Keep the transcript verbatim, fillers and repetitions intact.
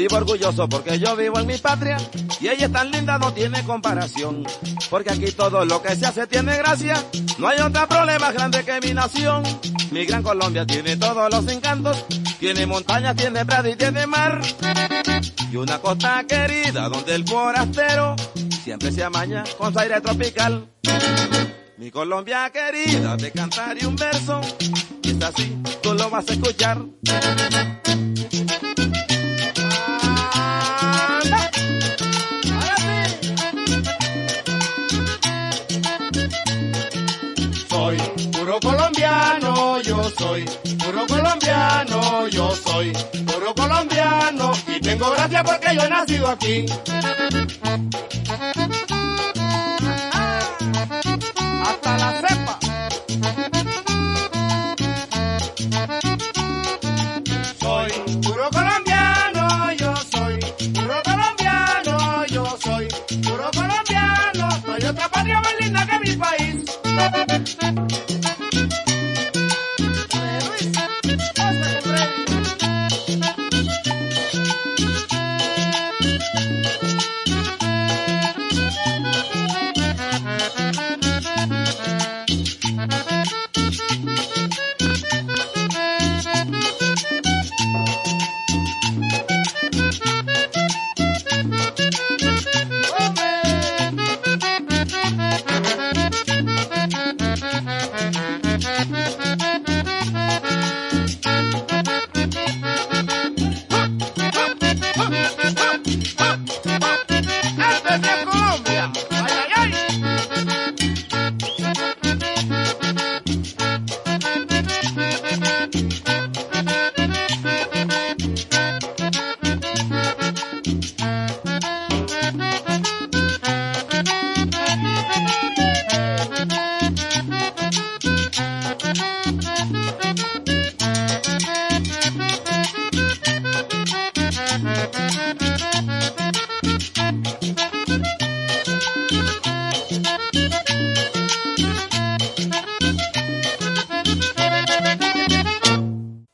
Vivo orgulloso porque yo vivo en mi patria y ella es tan linda, no tiene comparación. Porque aquí todo lo que se hace tiene gracia, no hay otro problema grande que mi nación. Mi gran Colombia tiene todos los encantos, tiene montañas, tiene prado y tiene mar. Y una costa querida donde el forastero siempre se amaña con su aire tropical. Mi Colombia querida, te cantaré un verso, y es así, tú lo vas a escuchar. Soy puro colombiano, yo soy puro colombiano, yo soy puro colombiano y tengo gracia porque yo he nacido aquí. Hasta la cepa. Soy puro colombiano, yo soy puro colombiano, yo soy puro colombiano. Soy otra patria más linda que mi país.